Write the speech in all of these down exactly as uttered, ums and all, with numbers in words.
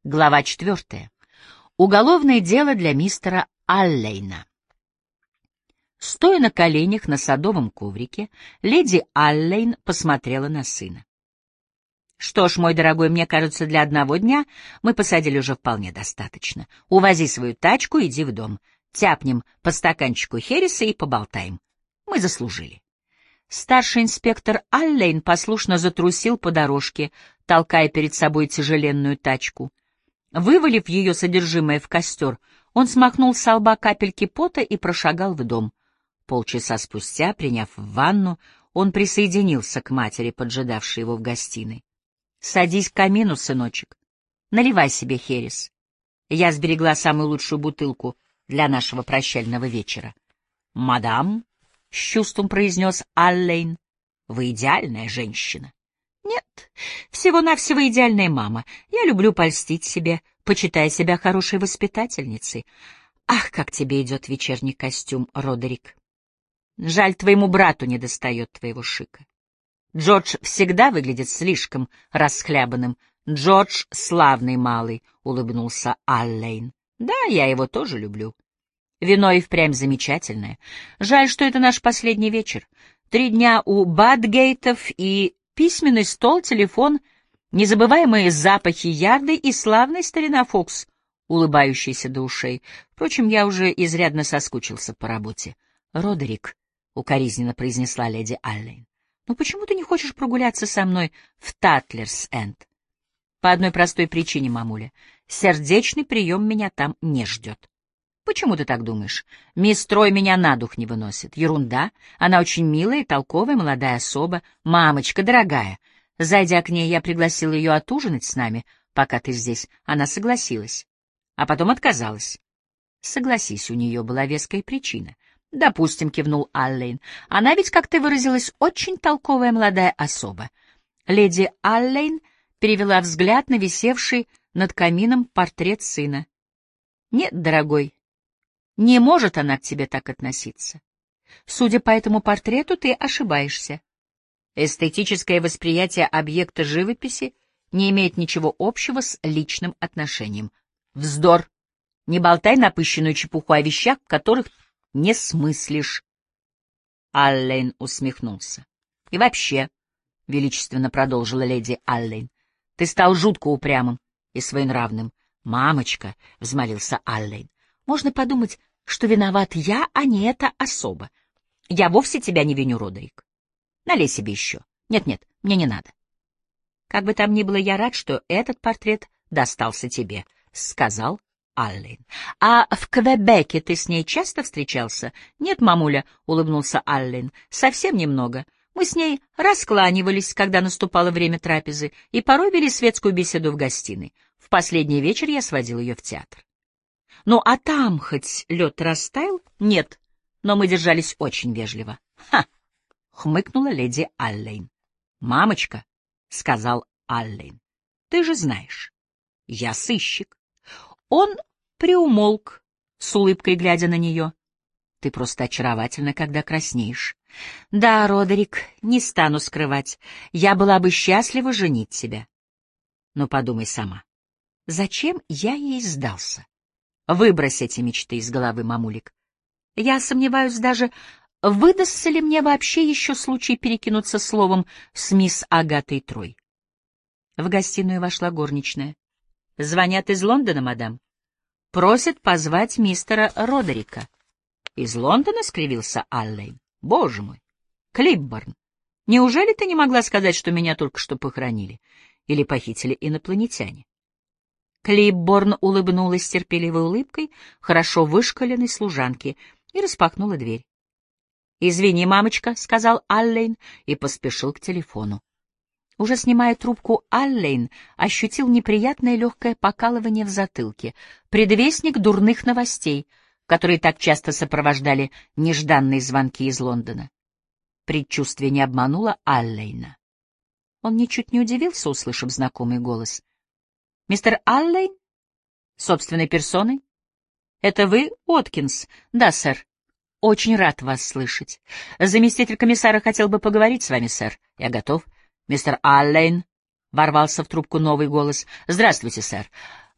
Глава четвертая. Уголовное дело для мистера Аллейна. Стоя на коленях на садовом коврике, леди Аллейн посмотрела на сына. «Что ж, мой дорогой, мне кажется, для одного дня мы посадили уже вполне достаточно. Увози свою тачку, иди в дом. Тяпнем по стаканчику хереса и поболтаем. Мы заслужили». Старший инспектор Аллейн послушно затрусил по дорожке, толкая перед собой тяжеленную тачку. Вывалив ее содержимое в костер, он смахнул со лба капельки пота и прошагал в дом. Полчаса спустя, приняв ванну, он присоединился к матери, поджидавшей его в гостиной. — Садись к камину, сыночек. Наливай себе херес. Я сберегла самую лучшую бутылку для нашего прощального вечера. — Мадам, — с чувством произнес Аллейн, — вы идеальная женщина. Нет, всего-навсего идеальная мама. Я люблю польстить себе, почитая себя хорошей воспитательницей. Ах, как тебе идет вечерний костюм, Родерик. Жаль, твоему брату не достает твоего шика. Джордж всегда выглядит слишком расхлябанным. Джордж — славный малый, — улыбнулся Аллейн. Да, я его тоже люблю. Вино и впрямь замечательное. Жаль, что это наш последний вечер. Три дня у Бадгейтов и... письменный стол, телефон, незабываемые запахи ярды и славный старина Фокс, улыбающийся до ушей. Впрочем, я уже изрядно соскучился по работе. — Родерик, — укоризненно произнесла леди Аллейн, — ну почему ты не хочешь прогуляться со мной в Татлерс-Энд? — По одной простой причине, мамуля. Сердечный прием меня там не ждет. — Почему ты так думаешь? Мисс Трой меня на дух не выносит. Ерунда. Она очень милая и толковая молодая особа. Мамочка дорогая. Зайдя к ней, я пригласила ее отужинать с нами, пока ты здесь. Она согласилась. А потом отказалась. Согласись, у нее была веская причина. Допустим, кивнул Аллейн. Она ведь, как ты выразилась, очень толковая молодая особа. Леди Аллейн перевела взгляд на висевший над камином портрет сына. Нет, дорогой, не может она к тебе так относиться. Судя по этому портрету, ты ошибаешься. Эстетическое восприятие объекта живописи не имеет ничего общего с личным отношением. Вздор! Не болтай напыщенную чепуху о вещах, которых не смыслишь. Аллейн усмехнулся. И вообще, — величественно продолжила леди Аллейн, — ты стал жутко упрямым и своенравным. Мамочка, — взмолился Аллейн, — можно подумать, что виноват я, а не эта особа. Я вовсе тебя не виню, Родерик. Налей себе еще. Нет-нет, мне не надо. Как бы там ни было, я рад, что этот портрет достался тебе, — сказал Аллейн. — А в Квебеке ты с ней часто встречался? — Нет, мамуля, — улыбнулся Аллейн, — совсем немного. Мы с ней раскланивались, когда наступало время трапезы, и порой вели светскую беседу в гостиной. В последний вечер я сводил ее в театр. Ну, а там хоть лед растаял? Нет, но мы держались очень вежливо. Ха! — хмыкнула леди Аллейн. Мамочка, — сказал Аллейн, — ты же знаешь, я сыщик. Он приумолк, с улыбкой глядя на нее. Ты просто очаровательна, когда краснеешь. Да, Родерик, не стану скрывать, я была бы счастлива женить тебя. Но подумай сама, зачем я ей сдался? Выбрось эти мечты из головы, мамулик. Я сомневаюсь даже, выдастся ли мне вообще еще случай перекинуться словом с мисс Агатой Трой. В гостиную вошла горничная. — Звонят из Лондона, мадам. Просят позвать мистера Родерика. — Из Лондона? — скривился Аллейн. — Боже мой! Клипборн, неужели ты не могла сказать, что меня только что похоронили? Или похитили инопланетяне? Клипборн улыбнулась терпеливой улыбкой хорошо вышкаленной служанки и распахнула дверь. — Извини, мамочка, — сказал Аллейн и поспешил к телефону. Уже снимая трубку, Аллейн ощутил неприятное легкое покалывание в затылке, предвестник дурных новостей, которые так часто сопровождали нежданные звонки из Лондона. Предчувствие не обмануло Аллейна. Он ничуть не удивился, услышав знакомый голос. — Мистер Аллейн? Собственной персоной? — Это вы, Уоткинс? — Да, сэр. — Очень рад вас слышать. Заместитель комиссара хотел бы поговорить с вами, сэр. Я готов. — Мистер Аллейн, — ворвался в трубку новый голос. — Здравствуйте, сэр.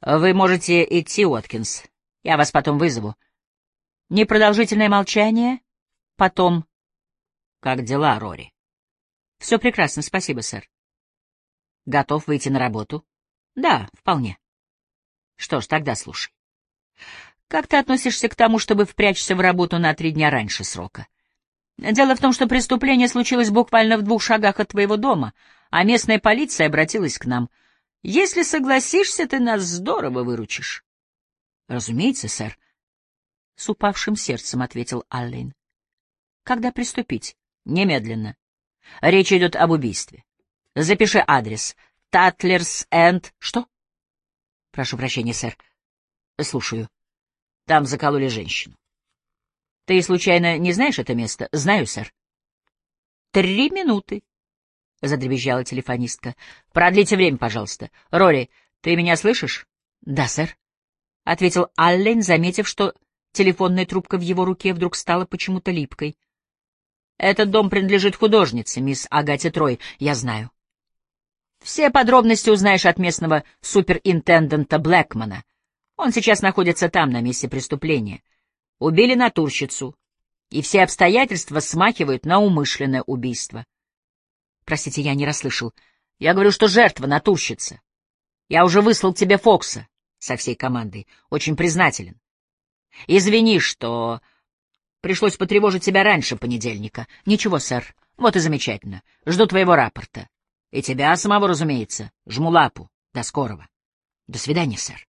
Вы можете идти, Уоткинс. Я вас потом вызову. Непродолжительное молчание. Потом... Как дела, Рори? Все прекрасно, спасибо, сэр. Готов выйти на работу? Да, вполне. Что ж, тогда слушай. Как ты относишься к тому, чтобы впрячься в работу на три дня раньше срока? Дело в том, что преступление случилось буквально в двух шагах от твоего дома, а местная полиция обратилась к нам. Если согласишься, ты нас здорово выручишь. — Разумеется, сэр. — С упавшим сердцем ответил Аллен. — Когда приступить? — Немедленно. Речь идет об убийстве. Запиши адрес. Татлерс энд... Что? — Прошу прощения, сэр. — Слушаю. Там закололи женщину. — Ты, случайно, не знаешь это место? — Знаю, сэр. — Три минуты. — задребезжала телефонистка. — Продлите время, пожалуйста. Рори, ты меня слышишь? — Да, сэр, — ответил Аллен, заметив, что телефонная трубка в его руке вдруг стала почему-то липкой. — Этот дом принадлежит художнице, мисс Агате Трой, я знаю. Все подробности узнаешь от местного суперинтендента Блэкмана. Он сейчас находится там, на месте преступления. Убили натурщицу, и все обстоятельства смахивают на умышленное убийство. Простите, я не расслышал. Я говорю, что жертва — натурщица. Я уже выслал тебе Фокса со всей командой. Очень признателен. Извини, что пришлось потревожить тебя раньше понедельника. Ничего, сэр. Вот и замечательно. Жду твоего рапорта. И тебя самого, разумеется. Жму лапу. До скорого. До свидания, сэр.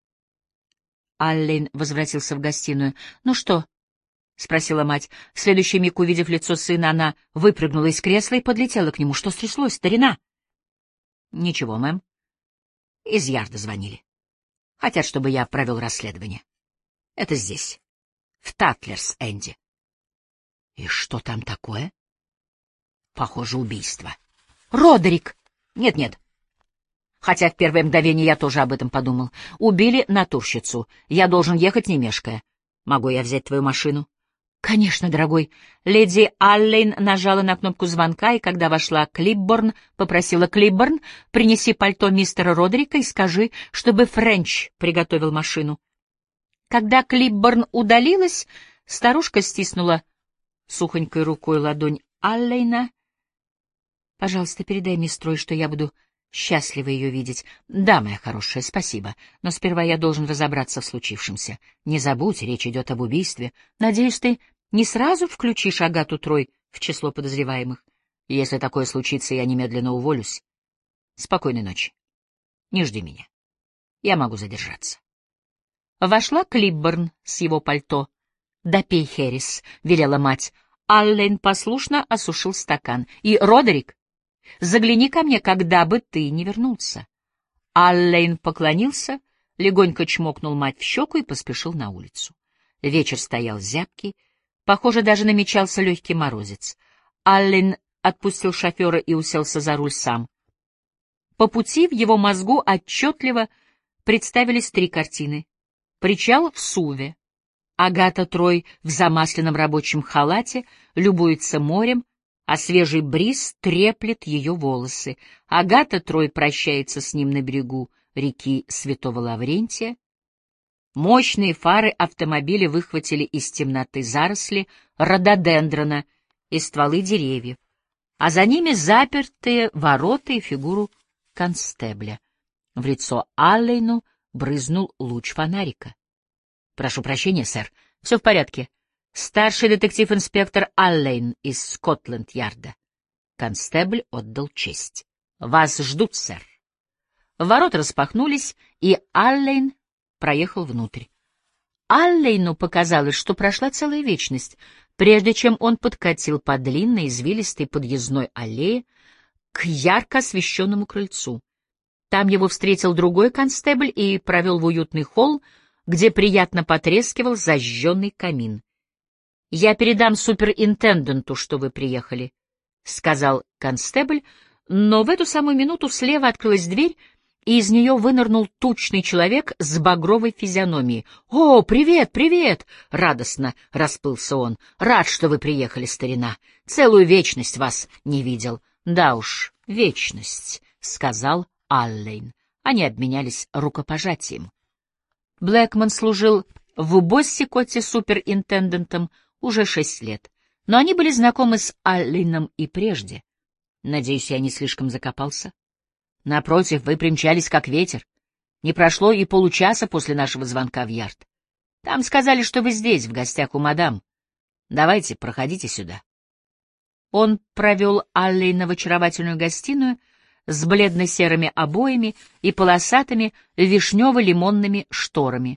Аллен возвратился в гостиную. — Ну что? — спросила мать. В следующий миг, увидев лицо сына, она выпрыгнула из кресла и подлетела к нему. — Что стряслось, старина? — Ничего, мэм. Из Ярда звонили. Хотят, чтобы я провел расследование. Это здесь, в Татлерс-Энде. — И что там такое? — Похоже, убийство. — Родерик! Нет-нет. Хотя в первое мгновение я тоже об этом подумал. Убили натурщицу. Я должен ехать, не мешкая. Могу я взять твою машину? — Конечно, дорогой. Леди Аллен нажала на кнопку звонка, и когда вошла Клибборн, попросила: Клибборн, принеси пальто мистера Родерика и скажи, чтобы Френч приготовил машину. Когда Клибборн удалилась, старушка стиснула сухонькой рукой ладонь Аллена. — Пожалуйста, передай мисс Трой, что я буду счастлива ее видеть. — Да, моя хорошая, спасибо. Но сперва я должен разобраться в случившемся. Не забудь, речь идет об убийстве. Надеюсь, ты не сразу включишь Агату Трой в число подозреваемых. Если такое случится, я немедленно уволюсь. Спокойной ночи. Не жди меня. Я могу задержаться. Вошла Клибборн с его пальто. — Допей, Хэрис, — велела мать. Аллен послушно осушил стакан. — И, Родерик, загляни ко мне, когда бы ты не вернулся. Аллен поклонился, легонько чмокнул мать в щеку и поспешил на улицу. Вечер стоял зябкий, похоже, даже намечался легкий морозец. Аллен отпустил шофера и уселся за руль сам. По пути в его мозгу отчетливо представились три картины. Причал в Суве. Агата Трой в замасленном рабочем халате любуется морем, а свежий бриз треплет ее волосы. Агата Трой прощается с ним на берегу реки Святого Лаврентия. Мощные фары автомобиля выхватили из темноты заросли рододендрона и стволы деревьев, а за ними запертые ворота и фигуру констебля. В лицо Аллену брызнул луч фонарика. — Прошу прощения, сэр. Все в порядке. Старший детектив-инспектор Аллен из Скотланд-Ярда. Констебль отдал честь. — Вас ждут, сэр. Ворота распахнулись, и Аллен проехал внутрь. Аллену показалось, что прошла целая вечность, прежде чем он подкатил по длинной извилистой подъездной аллее к ярко освещенному крыльцу. Там его встретил другой констебль и провел в уютный холл, где приятно потрескивал зажженный камин. — Я передам суперинтенденту, что вы приехали, — сказал констебль, но в эту самую минуту слева открылась дверь, и из нее вынырнул тучный человек с багровой физиономией. — О, привет, привет! — радостно расплылся он. — Рад, что вы приехали, старина. Целую вечность вас не видел. — Да уж, вечность, — сказал Аллен. Они обменялись рукопожатием. Блэкман служил в Боссикоте суперинтендентом уже шесть лет, но они были знакомы с Алленом и прежде. Надеюсь, я не слишком закопался? Напротив, вы примчались как ветер. Не прошло и получаса после нашего звонка в Ярд. Там сказали, что вы здесь, в гостях у мадам. Давайте, проходите сюда. Он провел Аллейна в очаровательную гостиную с бледно-серыми обоями и полосатыми вишнево-лимонными шторами.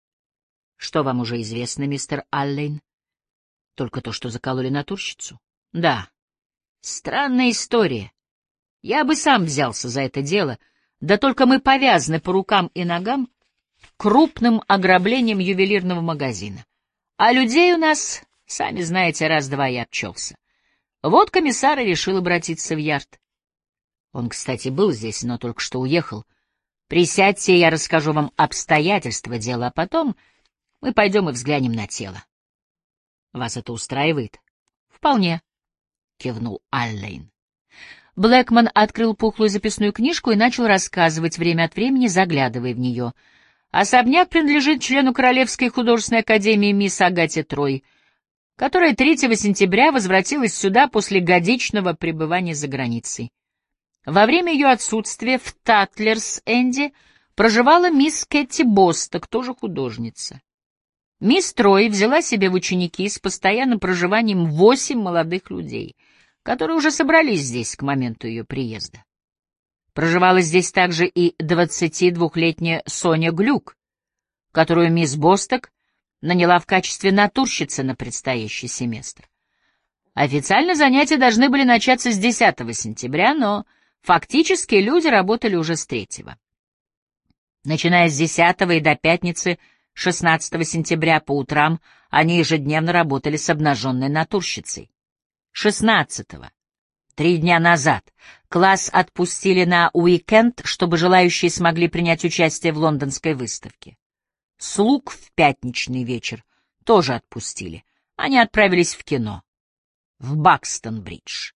— Что вам уже известно, мистер Аллейн? — Только то, что закололи натурщицу. — Да. Странная история. Я бы сам взялся за это дело, да только мы повязаны по рукам и ногам крупным ограблением ювелирного магазина. А людей у нас, сами знаете, раз-два и обчелся. Вот комиссар и решил обратиться в Ярд. Он, кстати, был здесь, но только что уехал. Присядьте, я расскажу вам обстоятельства дела, а потом мы пойдем и взглянем на тело. Вас это устраивает? Вполне, кивнул Аллейн. Блэкман открыл пухлую записную книжку и начал рассказывать, время от времени заглядывая в нее. Особняк принадлежит члену Королевской художественной академии мисс Агате Трой, которая третьего сентября возвратилась сюда после годичного пребывания за границей. Во время ее отсутствия в Татлерс-Энде проживала мисс Кэти Босток, тоже художница. Мисс Трой взяла себе в ученики с постоянным проживанием восемь молодых людей, которые уже собрались здесь к моменту ее приезда. Проживала здесь также и двадцатидвухлетняя Соня Глюк, которую мисс Босток наняла в качестве натурщицы на предстоящий семестр. Официально занятия должны были начаться с десятого сентября, но фактически люди работали уже с третьего. Начиная с десятого и до пятницы шестнадцатого сентября по утрам они ежедневно работали с обнаженной натурщицей. шестнадцатого, три дня назад, класс отпустили на уикенд, чтобы желающие смогли принять участие в лондонской выставке. Слуг в пятничный вечер тоже отпустили. Они отправились в кино. В Бакстон-Бридж.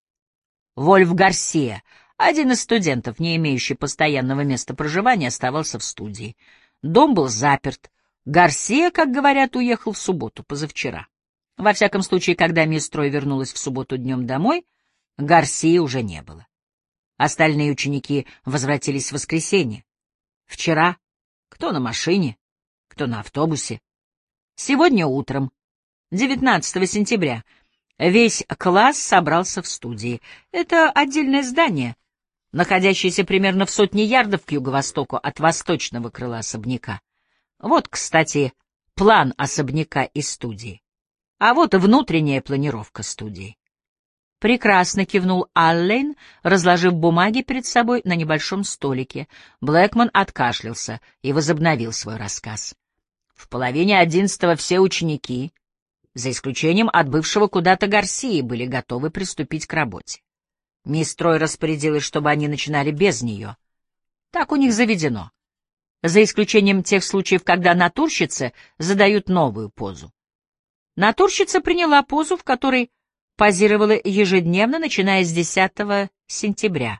Вольф Гарсия, один из студентов, не имеющий постоянного места проживания, оставался в студии. Дом был заперт. Гарсия, как говорят, уехал в субботу, позавчера. Во всяком случае, когда мисс Трой вернулась в субботу днем домой, Гарсии уже не было. Остальные ученики возвратились в воскресенье. Вчера кто на машине, кто на автобусе. Сегодня утром, девятнадцатого сентября, весь класс собрался в студии. Это отдельное здание, находящееся примерно в сотне ярдов к юго-востоку от восточного крыла особняка. Вот, кстати, план особняка и студии. А вот и внутренняя планировка студии. Прекрасно, кивнул Аллейн, разложив бумаги перед собой на небольшом столике. Блэкман откашлялся и возобновил свой рассказ. В половине одиннадцатого все ученики, за исключением отбывшего куда-то Гарсии, были готовы приступить к работе. Мисс Трой распорядилась, чтобы они начинали без нее. Так у них заведено. За исключением тех случаев, когда натурщицы задают новую позу. Натурщица приняла позу, в которой позировала ежедневно, начиная с десятого сентября.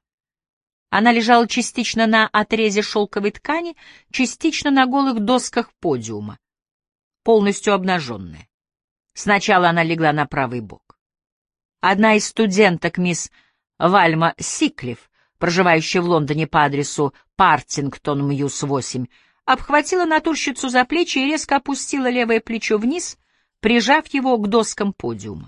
Она лежала частично на отрезе шелковой ткани, частично на голых досках подиума, полностью обнаженная. Сначала она легла на правый бок. Одна из студенток, мисс Вальма Сиклиф, проживающая в Лондоне по адресу Партингтон-Мьюз восемь, обхватила натурщицу за плечи и резко опустила левое плечо вниз, прижав его к доскам подиума.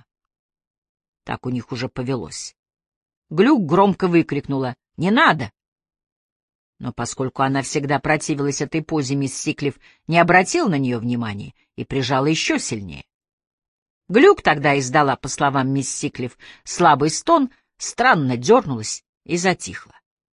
Так у них уже повелось. Глюк громко выкрикнула: «Не надо!» Но поскольку она всегда противилась этой позе, мисс Сиклиф не обратила на нее внимания и прижала еще сильнее. Глюк тогда издала, по словам мисс Сиклиф, слабый стон, странно дернулась и затихла.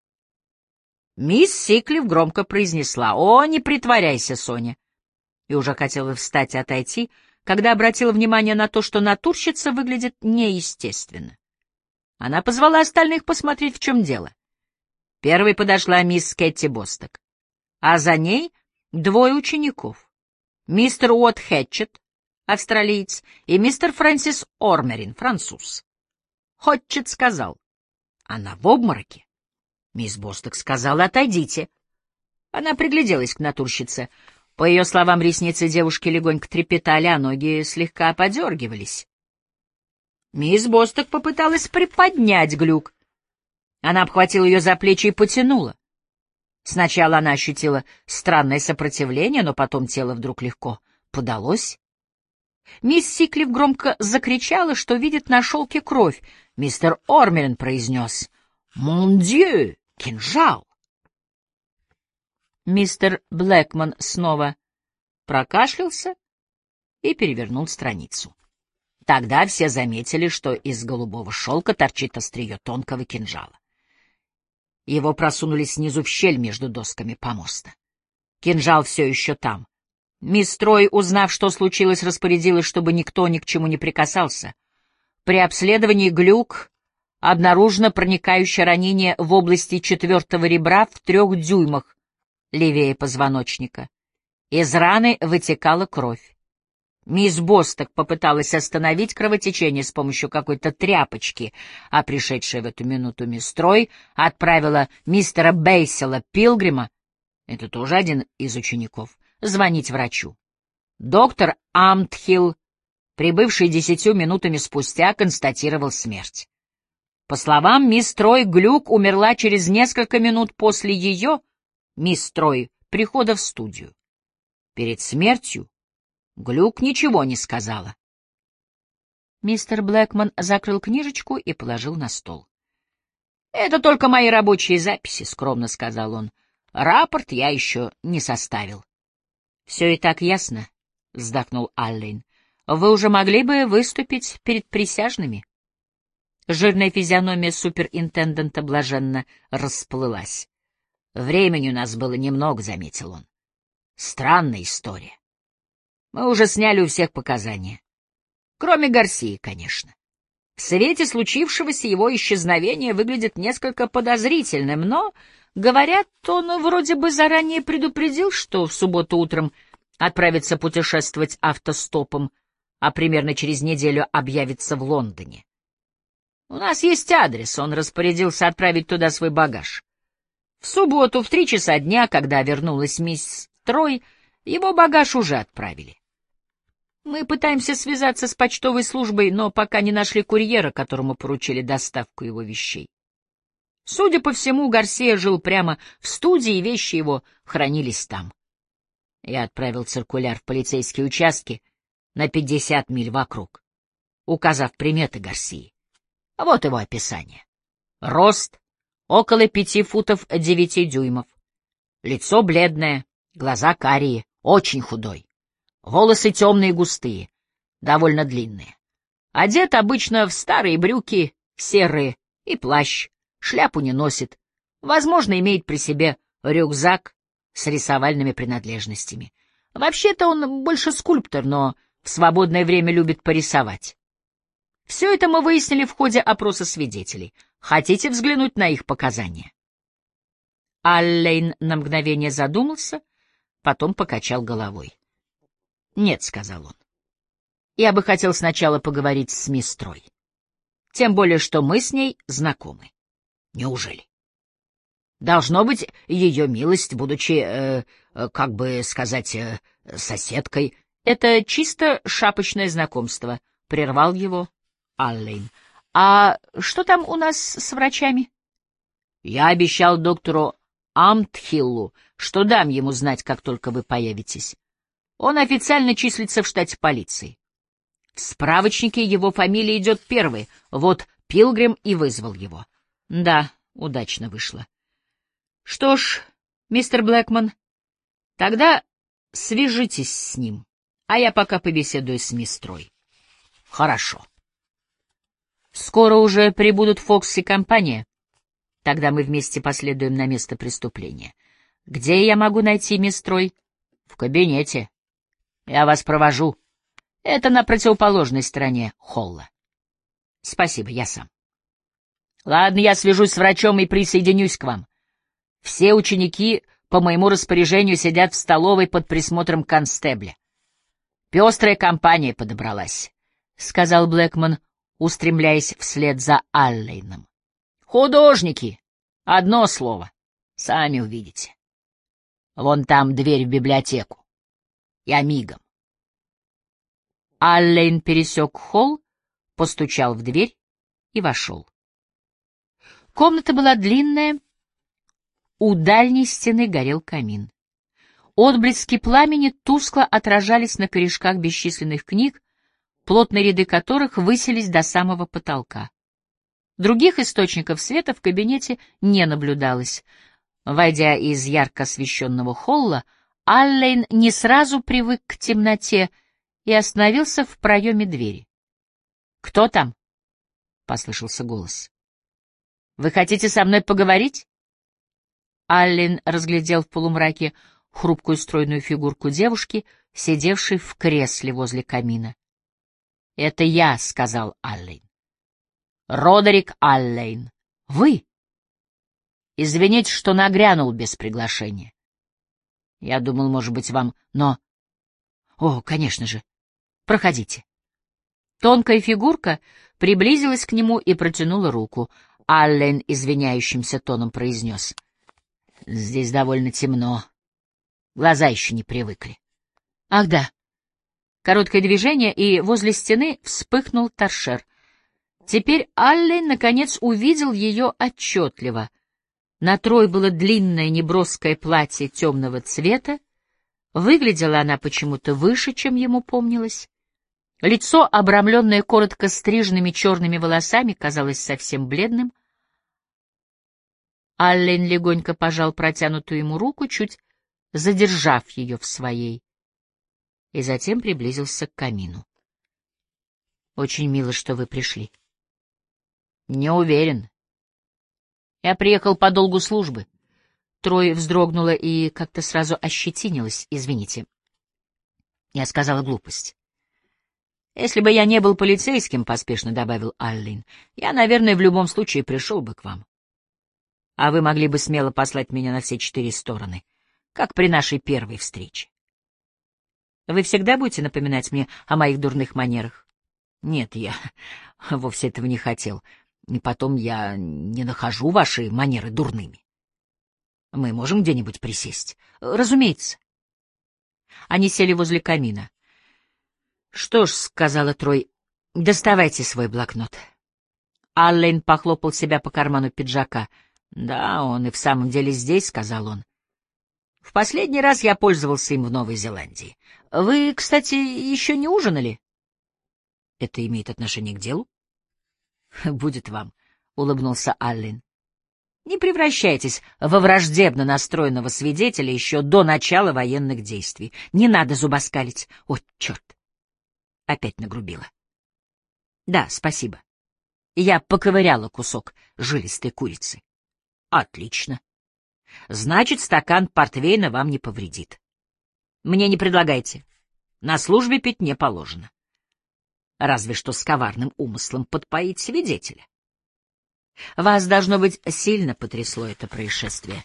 Мисс Сиклиф громко произнесла: «О, не притворяйся, Соня!» И уже хотела встать и отойти, когда обратила внимание на то, что натурщица выглядит неестественно. Она позвала остальных посмотреть, в чем дело. Первой подошла мисс Кэти Босток, а за ней двое учеников. Мистер Уотт Хэтчет, австралиец, и мистер Фрэнсис Ормерин, француз. Хэтчет сказал: «Она в обмороке». Мисс Босток сказала: «Отойдите». Она пригляделась к натурщице. По ее словам, ресницы девушки легонько трепетали, а ноги слегка подергивались. Мисс Босток попыталась приподнять Глюк. Она обхватила ее за плечи и потянула. Сначала она ощутила странное сопротивление, но потом тело вдруг легко подалось. Мисс Сиклиф громко закричала, что видит на шелке кровь. Мистер Ормелин произнес: «Мон дью, кинжал!» Мистер Блэкман снова прокашлялся и перевернул страницу. Тогда все заметили, что из голубого шелка торчит острие тонкого кинжала. Его просунули снизу в щель между досками помоста. Кинжал все еще там. Мисс Трой, узнав, что случилось, распорядилась, чтобы никто ни к чему не прикасался. При обследовании Глюк обнаружено проникающее ранение в области четвертого ребра в трех дюймах левее позвоночника. Из раны вытекала кровь. Мисс Босток попыталась остановить кровотечение с помощью какой-то тряпочки, а пришедшая в эту минуту мисс Трой отправила мистера Бейсела Пилгрима, это тоже один из учеников, звонить врачу. Доктор Амтхилл, прибывший десятью минутами спустя, констатировал смерть. По словам мисс Трой, Глюк умерла через несколько минут после ее, мисс Трой, прихода в студию. Перед смертью Глюк ничего не сказала. Мистер Блэкман закрыл книжечку и положил на стол. — Это только мои рабочие записи, — скромно сказал он. — Рапорт я еще не составил. — Все и так ясно, — вздохнул Аллен. — Вы уже могли бы выступить перед присяжными. Жирная физиономия суперинтендента блаженно расплылась. — Времени у нас было немного, — заметил он. — Странная история. Мы уже сняли у всех показания. Кроме Гарсии, конечно. В свете случившегося его исчезновение выглядит несколько подозрительным, но, говорят, он вроде бы заранее предупредил, что в субботу утром отправится путешествовать автостопом, а примерно через неделю объявится в Лондоне. У нас есть адрес, он распорядился отправить туда свой багаж. В субботу в три часа дня, когда вернулась мисс Трой, его багаж уже отправили. Мы пытаемся связаться с почтовой службой, но пока не нашли курьера, которому поручили доставку его вещей. Судя по всему, Гарсия жил прямо в студии, и вещи его хранились там. Я отправил циркуляр в полицейские участки на пятьдесят миль вокруг, указав приметы Гарсии. Вот его описание. Рост — около пяти футов девяти дюймов. Лицо бледное, глаза карие, очень худой. Волосы темные и густые, довольно длинные. Одет обычно в старые брюки, серые, и плащ, шляпу не носит. Возможно, имеет при себе рюкзак с рисовальными принадлежностями. Вообще-то он больше скульптор, но в свободное время любит порисовать. Все это мы выяснили в ходе опроса свидетелей. Хотите взглянуть на их показания? Аллен на мгновение задумался, потом покачал головой. — Нет, — сказал он. — Я бы хотел сначала поговорить с мисс Трой. Тем более, что мы с ней знакомы. — Неужели? Должно быть, ее милость, будучи, э, э, как бы сказать, э, соседкой. — Это чисто шапочное знакомство, — прервал его Аллен. — А что там у нас с врачами? — Я обещал доктору Амтхиллу, что дам ему знать, как только вы появитесь. Он официально числится в штате полиции. В справочнике его фамилия идет первой, вот Пилгрим и вызвал его. Да, удачно вышло. Что ж, мистер Блэкман, тогда свяжитесь с ним, а я пока побеседую с мисс Трой. Хорошо. Скоро уже прибудут Фокс и компания. Тогда мы вместе последуем на место преступления. Где я могу найти мисс Трой? В кабинете. Я вас провожу. Это на противоположной стороне холла. Спасибо, я сам. Ладно, я свяжусь с врачом и присоединюсь к вам. Все ученики по моему распоряжению сидят в столовой под присмотром констебля. Пестрая компания подобралась, — сказал Блэкман, устремляясь вслед за Алленом. Художники! Одно слово. Сами увидите. Вон там дверь в библиотеку. Я мигом. Аллен пересек холл, постучал в дверь и вошел. Комната была длинная, у дальней стены горел камин. Отблески пламени тускло отражались на корешках бесчисленных книг, плотные ряды которых высились до самого потолка. Других источников света в кабинете не наблюдалось. Войдя из ярко освещенного холла, Аллен не сразу привык к темноте и остановился в проеме двери. «Кто там?» — послышался голос. «Вы хотите со мной поговорить?» Аллен разглядел в полумраке хрупкую стройную фигурку девушки, сидевшей в кресле возле камина. «Это я», — сказал Аллен. «Родерик Аллен. Вы?» «Извините, что нагрянул без приглашения. Я думал, может быть, вам... Но...» «О, конечно же. Проходите». Тонкая фигурка приблизилась к нему и протянула руку. Аллен извиняющимся тоном произнес: «Здесь довольно темно. Глаза еще не привыкли». «Ах да». Короткое движение, и возле стены вспыхнул торшер. Теперь Аллен, наконец, увидел ее отчетливо. На Трой было длинное неброское платье темного цвета. Выглядела она почему-то выше, чем ему помнилось. Лицо, обрамленное коротко стриженными черными волосами, казалось совсем бледным. Аллен легонько пожал протянутую ему руку, чуть задержав ее в своей, и затем приблизился к камину. «Очень мило, что вы пришли». «Не уверен. Я приехал по долгу службы». Трой вздрогнула и как-то сразу ощетинилась. «Извините, я сказала глупость». «Если бы я не был полицейским, — поспешно добавил Аллен, — я, наверное, в любом случае пришел бы к вам. А вы могли бы смело послать меня на все четыре стороны, как при нашей первой встрече. Вы всегда будете напоминать мне о моих дурных манерах?» «Нет, я вовсе этого не хотел. И потом я не нахожу ваши манеры дурными. Мы можем где-нибудь присесть?» «Разумеется». Они сели возле камина. «Что ж, — сказала Трой, — доставайте свой блокнот». Аллен похлопал себя по карману пиджака. «Да, он и в самом деле здесь, — сказал он. В последний раз я пользовался им в Новой Зеландии. Вы, кстати, еще не ужинали?» «Это имеет отношение к делу?» «Будет вам», — улыбнулся Аллен. «Не превращайтесь во враждебно настроенного свидетеля еще до начала военных действий. Не надо зубоскалить. О, черт!» Опять нагрубила. «Да, спасибо. Я поковыряла кусок жилистой курицы». «Отлично. Значит, стакан портвейна вам не повредит. Мне не предлагайте. На службе пить не положено. Разве что с коварным умыслом подпоить свидетеля. Вас, должно быть, сильно потрясло это происшествие».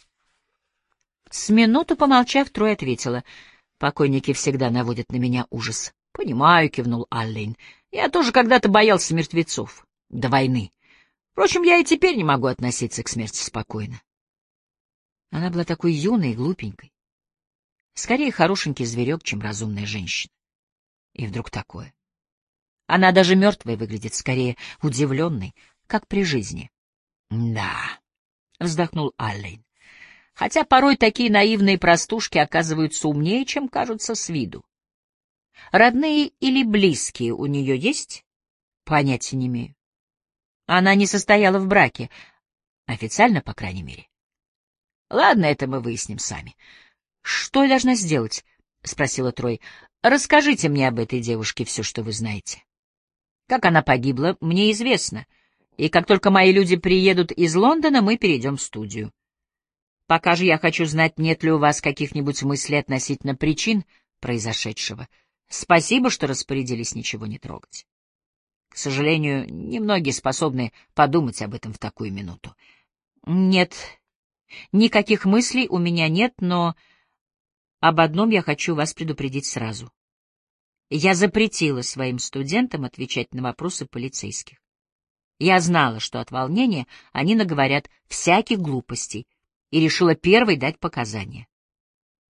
С минуту помолчав, Трой ответила: «Покойники всегда наводят на меня ужас». «Понимаю», — кивнул Аллен. «Я тоже когда-то боялся мертвецов. До войны. Впрочем, я и теперь не могу относиться к смерти спокойно». Она была такой юной и глупенькой. Скорее хорошенький зверек, чем разумная женщина. И вдруг такое. Она даже мертвой выглядит скорее удивленной, как при жизни. «Да», — вздохнул Аллен. «Хотя порой такие наивные простушки оказываются умнее, чем кажутся с виду. Родные или близкие у нее есть? Понятия не имею. Она не состояла в браке. Официально, по крайней мере. Ладно, это мы выясним сами. Что я должна сделать?» — спросила Трой. «Расскажите мне об этой девушке все, что вы знаете. Как она погибла, мне известно. И как только мои люди приедут из Лондона, мы перейдем в студию. Пока же я хочу знать, нет ли у вас каких-нибудь мыслей относительно причин произошедшего. Спасибо, что распорядились ничего не трогать. К сожалению, немногие способны подумать об этом в такую минуту. Нет, никаких мыслей у меня нет, но об одном я хочу вас предупредить сразу. Я запретила своим студентам отвечать на вопросы полицейских. Я знала, что от волнения они наговорят всяких глупостей, и решила первой дать показания.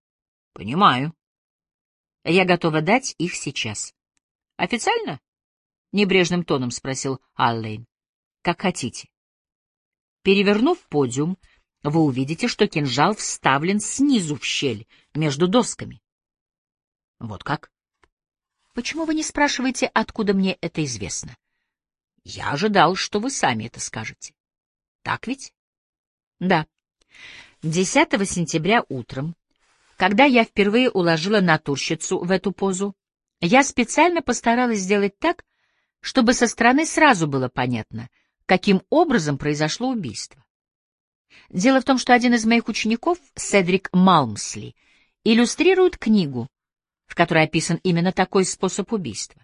Понимаю. Я готова дать их сейчас. Официально? Небрежным тоном спросил Аллейн. Как хотите. Перевернув подиум, вы увидите, что кинжал вставлен снизу в щель между досками. Вот как? Почему вы не спрашиваете, откуда мне это известно? Я ожидал, что вы сами это скажете. Так ведь? Да. десятого сентября утром, когда я впервые уложила натурщицу в эту позу, я специально постаралась сделать так, чтобы со стороны сразу было понятно, каким образом произошло убийство. Дело в том, что один из моих учеников, Седрик Малмсли, иллюстрирует книгу, в которой описан именно такой способ убийства.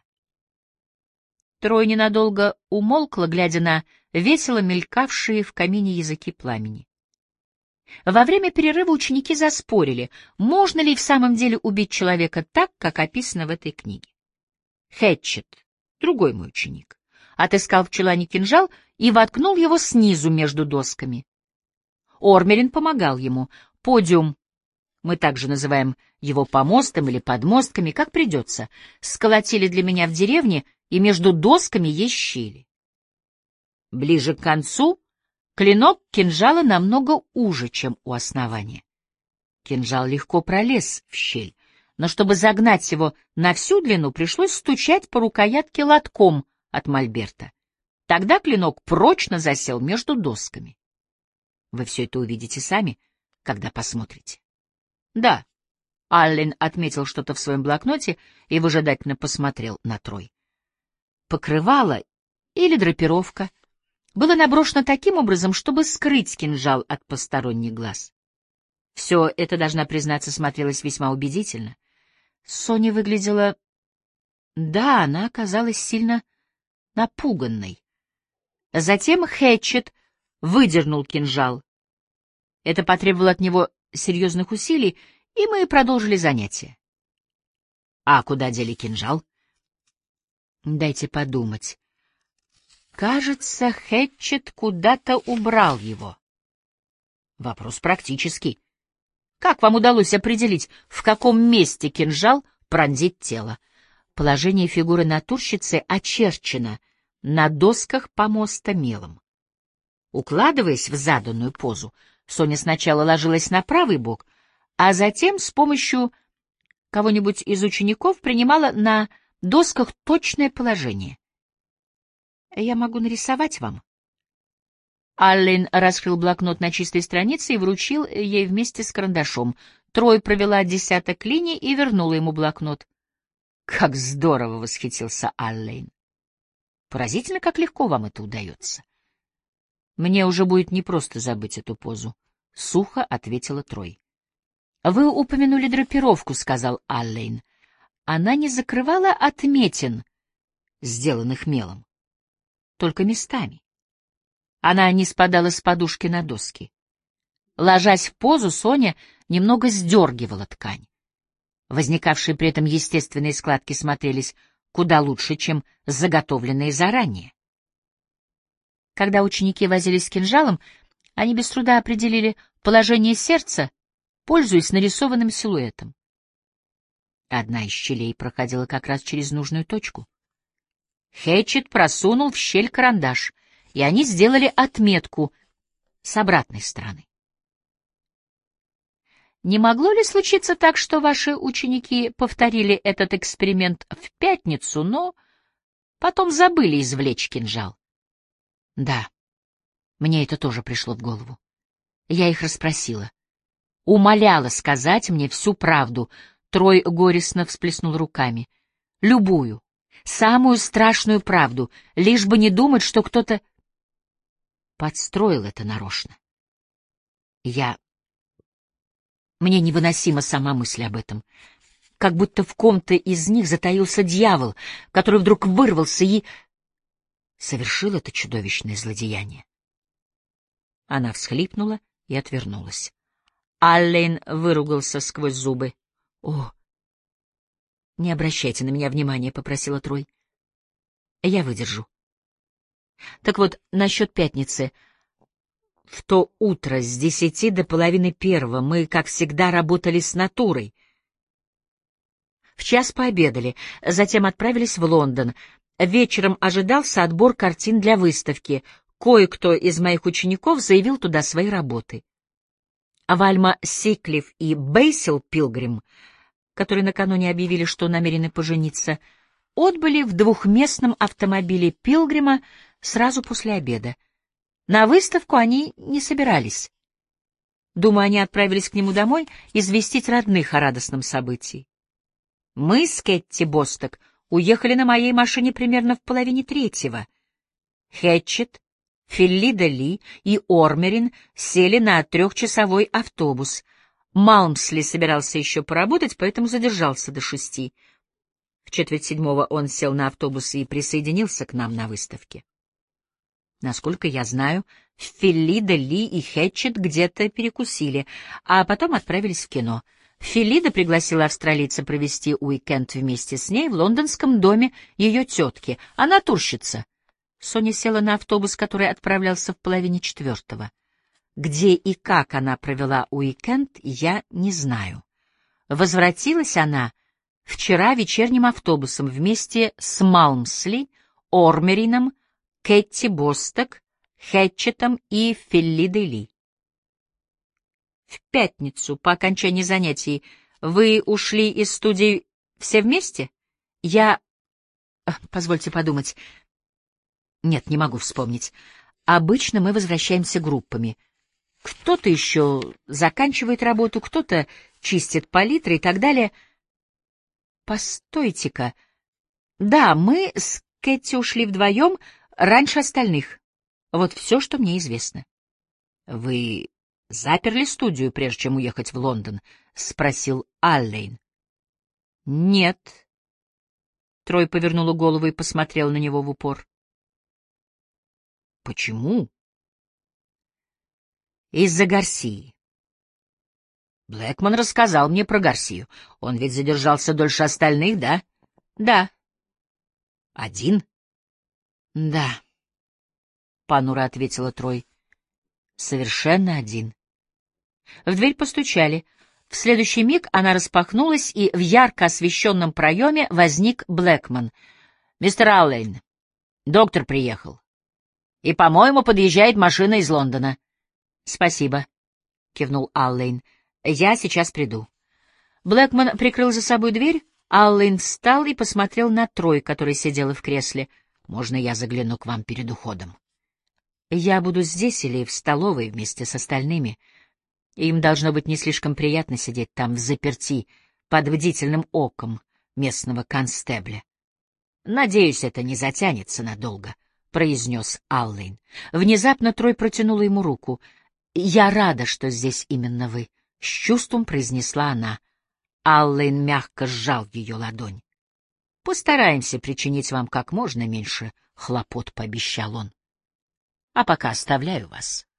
Трой ненадолго умолкла, глядя на весело мелькавшие в камине языки пламени. Во время перерыва ученики заспорили, можно ли в самом деле убить человека так, как описано в этой книге. Хэтчет, другой мой ученик, отыскал в чулане кинжал и воткнул его снизу между досками. Ормерин помогал ему. Подиум, мы также называем его помостом или подмостками, как придется, сколотили для меня в деревне, и между досками есть щели. Ближе к концу клинок кинжала намного уже, чем у основания. Кинжал легко пролез в щель, но чтобы загнать его на всю длину, пришлось стучать по рукоятке лотком от мольберта. Тогда клинок прочно засел между досками. Вы все это увидите сами, когда посмотрите. Да, Аллен отметил что-то в своем блокноте и выжидательно посмотрел на Трой. Покрывало или драпировка было наброшено таким образом, чтобы скрыть кинжал от посторонних глаз. Все это, должна признаться, смотрелось весьма убедительно. Соня выглядела... Да, она оказалась сильно напуганной. Затем Хэтчет выдернул кинжал. Это потребовало от него серьезных усилий, и мы продолжили занятие. А куда дели кинжал? Дайте подумать. Кажется, Хэтчет куда-то убрал его. Вопрос практический. Как вам удалось определить, в каком месте кинжал пронзит тело? Положение фигуры натурщицы очерчено на досках помоста мелом. Укладываясь в заданную позу, Соня сначала ложилась на правый бок, а затем с помощью кого-нибудь из учеников принимала на досках точное положение. Я могу нарисовать вам. Аллен раскрыл блокнот на чистой странице и вручил ей вместе с карандашом. Трой провела десяток линий и вернула ему блокнот. «Как здорово!» — восхитился Аллен. «Поразительно, как легко вам это удается». «Мне уже будет непросто забыть эту позу», — сухо ответила Трой. «Вы упомянули драпировку», — сказал Аллен. «Она не закрывала отметин, сделанных мелом, только местами. Она не спадала с подушки на доски. Ложась в позу, Соня немного сдергивала ткань. Возникавшие при этом естественные складки смотрелись куда лучше, чем заготовленные заранее. Когда ученики возились с кинжалом, они без труда определили положение сердца, пользуясь нарисованным силуэтом. Одна из щелей проходила как раз через нужную точку. Хэтчет просунул в щель карандаш, и они сделали отметку с обратной стороны. Не могло ли случиться так, что ваши ученики повторили этот эксперимент в пятницу, но потом забыли извлечь кинжал? Да, мне это тоже пришло в голову. Я их расспросила. Умоляла сказать мне всю правду. Трой горестно всплеснул руками. Любую, самую страшную правду, лишь бы не думать, что кто-то подстроил это нарочно. Я... Мне невыносима сама мысль об этом. Как будто в ком-то из них затаился дьявол, который вдруг вырвался и... совершил это чудовищное злодеяние. Она всхлипнула и отвернулась. Аллен выругался сквозь зубы. — О, не обращайте на меня внимания, — попросила Трой. — Я выдержу. Так вот, насчет пятницы. В то утро с десяти до половины первого мы, как всегда, работали с натурой. В час пообедали, затем отправились в Лондон. Вечером ожидался отбор картин для выставки. Кое-кто из моих учеников заявил туда свои работы. Вальма Сиклиф и Бейсил Пилгрим, которые накануне объявили, что намерены пожениться, отбыли в двухместном автомобиле Пилгрима сразу после обеда. На выставку они не собирались. Думаю, они отправились к нему домой известить родных о радостном событии. Мы с Кетти Босток уехали на моей машине примерно в половине третьего. Хэтчет, Филлида Ли и Ормерин сели на трехчасовой автобус. Малмсли собирался еще поработать, поэтому задержался до шести. В четверть седьмого он сел на автобус и присоединился к нам на выставке. Насколько я знаю, Филлида Ли и Хэтчет где-то перекусили, а потом отправились в кино. Филлида пригласила австралийца провести уикенд вместе с ней в лондонском доме ее тетки. Она турщица. Соня села на автобус, который отправлялся в половине четвертого. Где и как она провела уикенд, я не знаю. Возвратилась она вчера вечерним автобусом вместе с Малмсли, Ормерином, Кетти Босток, Хэтчетом и Филлидой Ли. В пятницу, по окончании занятий, вы ушли из студии все вместе? Я... Позвольте подумать. Нет, не могу вспомнить. Обычно мы возвращаемся группами. Кто-то еще заканчивает работу, кто-то чистит палитры и так далее. Постойте-ка. Да, мы с Кэти ушли вдвоем раньше остальных. Вот все, что мне известно. Вы заперли студию, прежде чем уехать в Лондон? — спросил Аллейн. — Нет. Трой повернула голову и посмотрела на него в упор. — Почему? — Из-за Гарсии. Блэкман рассказал мне про Гарсию. Он ведь задержался дольше остальных, да? — Да. — Один? — Да. — понуро ответила Трой. — Совершенно один. В дверь постучали. В следующий миг она распахнулась, и в ярко освещенном проеме возник Блэкман. — Мистер Аллейн, доктор приехал. И, по-моему, подъезжает машина из Лондона. — Спасибо, — кивнул Аллейн. — Я сейчас приду. Блэкман прикрыл за собой дверь. Аллейн встал и посмотрел на Трой, которая сидела в кресле. — Можно я загляну к вам перед уходом? — Я буду здесь или в столовой вместе с остальными. Им должно быть не слишком приятно сидеть там взаперти под бдительным оком местного констебля. — Надеюсь, это не затянется надолго, — произнес Аллейн. Внезапно Трой протянула ему руку. — Я рада, что здесь именно вы, — с чувством произнесла она. Аллейн мягко сжал ее ладонь. — Постараемся причинить вам как можно меньше хлопот, — пообещал он. — А пока оставляю вас.